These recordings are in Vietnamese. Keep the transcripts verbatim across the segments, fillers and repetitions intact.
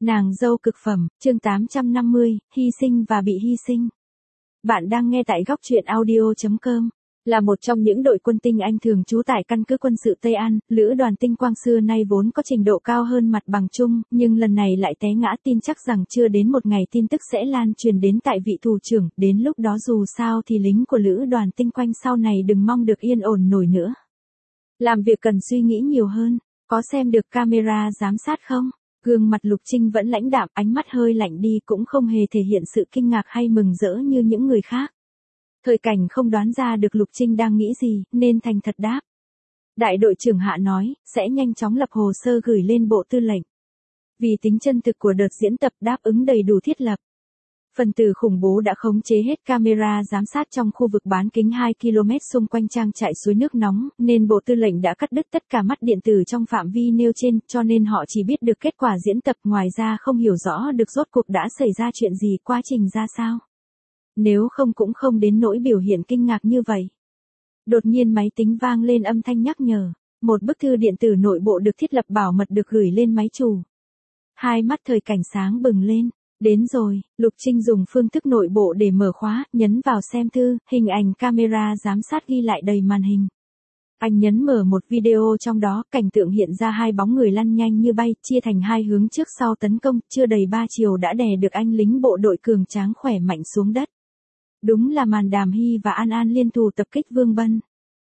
Nàng dâu cực phẩm, chương tám trăm năm mươi, hy sinh và bị hy sinh. Bạn đang nghe tại góc truyện audio chấm com. Là một trong những đội quân tinh Anh thường trú tại căn cứ quân sự Tây An, lữ đoàn tinh quang xưa nay vốn có trình độ cao hơn mặt bằng chung, nhưng lần này lại té ngã, tin chắc rằng chưa đến một ngày tin tức sẽ lan truyền đến tại vị thủ trưởng, đến lúc đó dù sao thì lính của lữ đoàn tinh quanh sau này đừng mong được yên ổn nổi nữa. Làm việc cần suy nghĩ nhiều hơn, có xem được camera giám sát không? Gương mặt Lục Trinh vẫn lãnh đạm, ánh mắt hơi lạnh đi, cũng không hề thể hiện sự kinh ngạc hay mừng rỡ như những người khác. Thời Cảnh không đoán ra được Lục Trinh đang nghĩ gì, nên thành thật đáp. Đại đội trưởng Hạ nói, sẽ nhanh chóng lập hồ sơ gửi lên bộ tư lệnh. Vì tính chân thực của đợt diễn tập đáp ứng đầy đủ thiết lập. Phần tử khủng bố đã khống chế hết camera giám sát trong khu vực bán kính hai ki lô mét xung quanh trang trại suối nước nóng, nên Bộ Tư lệnh đã cắt đứt tất cả mắt điện tử trong phạm vi nêu trên, cho nên họ chỉ biết được kết quả diễn tập, ngoài ra không hiểu rõ được rốt cuộc đã xảy ra chuyện gì, quá trình ra sao. Nếu không cũng không đến nỗi biểu hiện kinh ngạc như vậy. Đột nhiên máy tính vang lên âm thanh nhắc nhở, một bức thư điện tử nội bộ được thiết lập bảo mật được gửi lên máy chủ. Hai mắt Thời Cảnh sáng bừng lên. Đến rồi, Lục Trinh dùng phương thức nội bộ để mở khóa, nhấn vào xem thư, hình ảnh camera giám sát ghi lại đầy màn hình. Anh nhấn mở một video, trong đó cảnh tượng hiện ra hai bóng người lăn nhanh như bay, chia thành hai hướng trước sau tấn công, chưa đầy ba chiều đã đè được anh lính bộ đội cường tráng khỏe mạnh xuống đất. Đúng là màn Đàm Hy và An An liên thủ tập kích Vương Bân.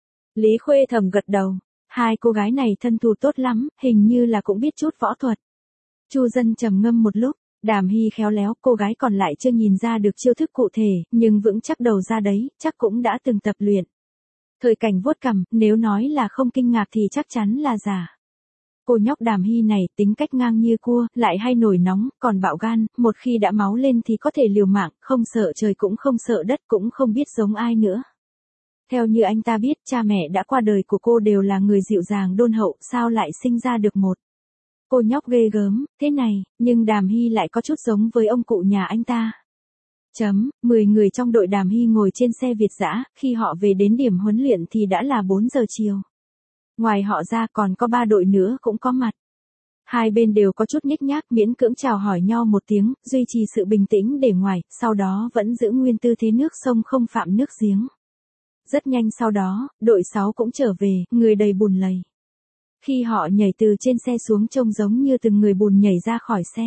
Lý Khuê thầm gật đầu, hai cô gái này thân thủ tốt lắm, hình như là cũng biết chút võ thuật. Chu Dân trầm ngâm một lúc. Đàm Hy khéo léo, cô gái còn lại chưa nhìn ra được chiêu thức cụ thể, nhưng vững chắc đầu ra đấy, chắc cũng đã từng tập luyện. Thời Cảnh vuốt cằm, nếu nói là không kinh ngạc thì chắc chắn là giả. Cô nhóc Đàm Hy này tính cách ngang như cua, lại hay nổi nóng, còn bạo gan, một khi đã máu lên thì có thể liều mạng, không sợ trời cũng không sợ đất, cũng không biết giống ai nữa. Theo như anh ta biết, cha mẹ đã qua đời của cô đều là người dịu dàng đôn hậu, sao lại sinh ra được một cô nhóc ghê gớm, thế này, nhưng Đàm Hy lại có chút giống với ông cụ nhà anh ta. Chấm, mười người trong đội Đàm Hy ngồi trên xe Việt dã, khi họ về đến điểm huấn luyện thì đã là bốn giờ chiều. Ngoài họ ra còn có ba đội nữa cũng có mặt. Hai bên đều có chút nhếch nhác, miễn cưỡng chào hỏi nhau một tiếng, duy trì sự bình tĩnh để ngoài, sau đó vẫn giữ nguyên tư thế nước sông không phạm nước giếng. Rất nhanh sau đó, đội sáu cũng trở về, người đầy bùn lầy. Khi họ nhảy từ trên xe xuống trông giống như từng người bùn nhảy ra khỏi xe.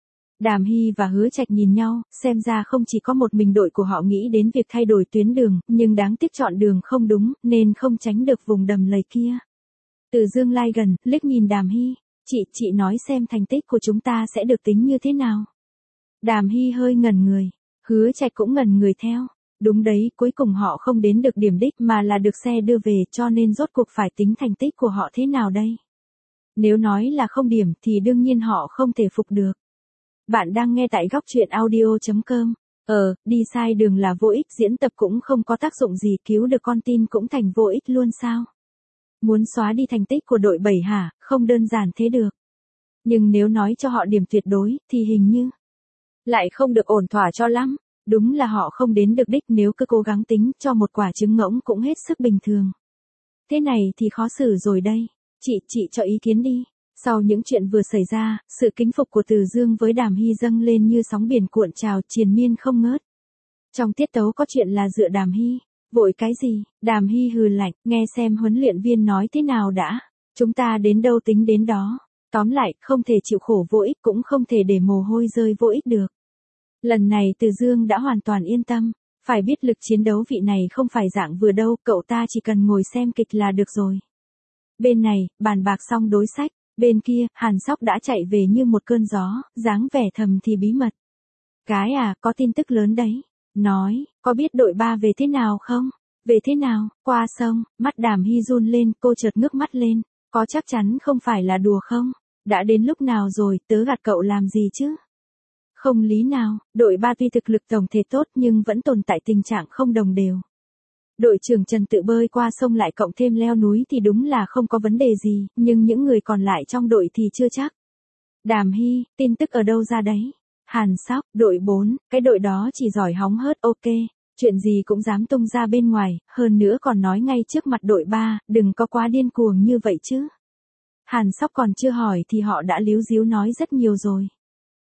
Đàm Hy và Hứa Trạch nhìn nhau, xem ra không chỉ có một mình đội của họ nghĩ đến việc thay đổi tuyến đường, nhưng đáng tiếc chọn đường không đúng, nên không tránh được vùng đầm lầy kia. Từ Dương lai gần, liếc nhìn Đàm Hy, chị, chị nói xem thành tích của chúng ta sẽ được tính như thế nào. Đàm Hy hơi ngẩn người, Hứa Trạch cũng ngẩn người theo. Đúng đấy, cuối cùng họ không đến được điểm đích mà là được xe đưa về, cho nên rốt cuộc phải tính thành tích của họ thế nào đây? Nếu nói là không điểm thì đương nhiên họ không thể phục được. Bạn đang nghe tại góc truyện audio chấm com. Ờ, đi sai đường là vô ích, diễn tập cũng không có tác dụng gì, cứu được con tin cũng thành vô ích luôn sao? Muốn xóa đi thành tích của đội bảy hả? Không đơn giản thế được. Nhưng nếu nói cho họ điểm tuyệt đối thì hình như lại không được ổn thỏa cho lắm. Đúng là họ không đến được đích, nếu cứ cố gắng tính cho một quả trứng ngỗng cũng hết sức bình thường. Thế này thì khó xử rồi đây. Chị, chị cho ý kiến đi. Sau những chuyện vừa xảy ra, sự kính phục của Từ Dương với Đàm Hy dâng lên như sóng biển cuộn trào, triền miên không ngớt. Trong tiết tấu có chuyện là dựa Đàm Hy. Vội cái gì? Đàm Hy hừ lạnh, nghe xem huấn luyện viên nói thế nào đã. Chúng ta đến đâu tính đến đó. Tóm lại, không thể chịu khổ vô ích, cũng không thể để mồ hôi rơi vô ích được. Lần này Từ Dương đã hoàn toàn yên tâm, phải biết lực chiến đấu vị này không phải dạng vừa đâu, cậu ta chỉ cần ngồi xem kịch là được rồi. Bên này, bàn bạc xong đối sách, bên kia, Hàn Sóc đã chạy về như một cơn gió, dáng vẻ thầm thì bí mật. Cái à, có tin tức lớn đấy. Nói, có biết đội ba về thế nào không? Về thế nào? Qua sông, mắt Đàm Hy run lên, cô chợt ngước mắt lên, có chắc chắn không phải là đùa không? Đã đến lúc nào rồi, tớ gạt cậu làm gì chứ? Không lý nào, đội ba tuy thực lực tổng thể tốt nhưng vẫn tồn tại tình trạng không đồng đều. Đội trưởng Trần tự bơi qua sông lại cộng thêm leo núi thì đúng là không có vấn đề gì, nhưng những người còn lại trong đội thì chưa chắc. Đàm Hy, tin tức ở đâu ra đấy? Hàn Sóc, đội bốn, cái đội đó chỉ giỏi hóng hớt, ok, chuyện gì cũng dám tung ra bên ngoài, hơn nữa còn nói ngay trước mặt đội ba, đừng có quá điên cuồng như vậy chứ. Hàn Sóc còn chưa hỏi thì họ đã líu díu nói rất nhiều rồi.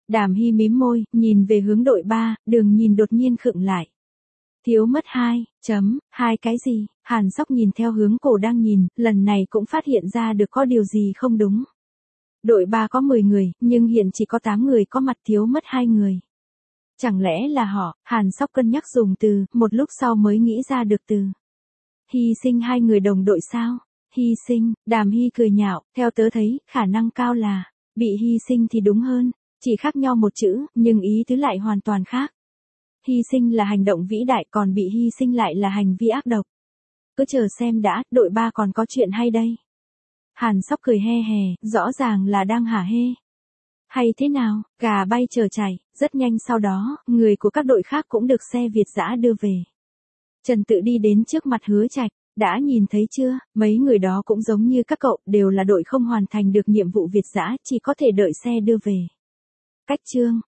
Đàm Hy mím môi, nhìn về hướng đội ba, Đường Nhìn đột nhiên khựng lại. Thiếu mất hai, chấm, hai cái gì? Hàn Sóc nhìn theo hướng cổ đang nhìn, lần này cũng phát hiện ra được có điều gì không đúng. Đội ba có mười người, nhưng hiện chỉ có tám người có mặt, thiếu mất hai người. Chẳng lẽ là họ? Hàn Sóc cân nhắc dùng từ, một lúc sau mới nghĩ ra được từ. Hy sinh hai người đồng đội sao? Hy sinh, Đàm Hy cười nhạo, theo tớ thấy, khả năng cao là, bị hy sinh thì đúng hơn, chỉ khác nhau một chữ, nhưng ý tứ lại hoàn toàn khác. Hy sinh là hành động vĩ đại, còn bị hy sinh lại là hành vi ác độc. Cứ chờ xem đã, đội ba còn có chuyện hay đây. Hàn Sóc cười he hè, rõ ràng là đang hả hê. Hay thế nào, gà bay chờ chạy, rất nhanh sau đó, người của các đội khác cũng được xe Việt dã đưa về. Trần Tự đi đến trước mặt Hứa Trạch, đã nhìn thấy chưa, mấy người đó cũng giống như các cậu, đều là đội không hoàn thành được nhiệm vụ Việt dã, chỉ có thể đợi xe đưa về. Cách chương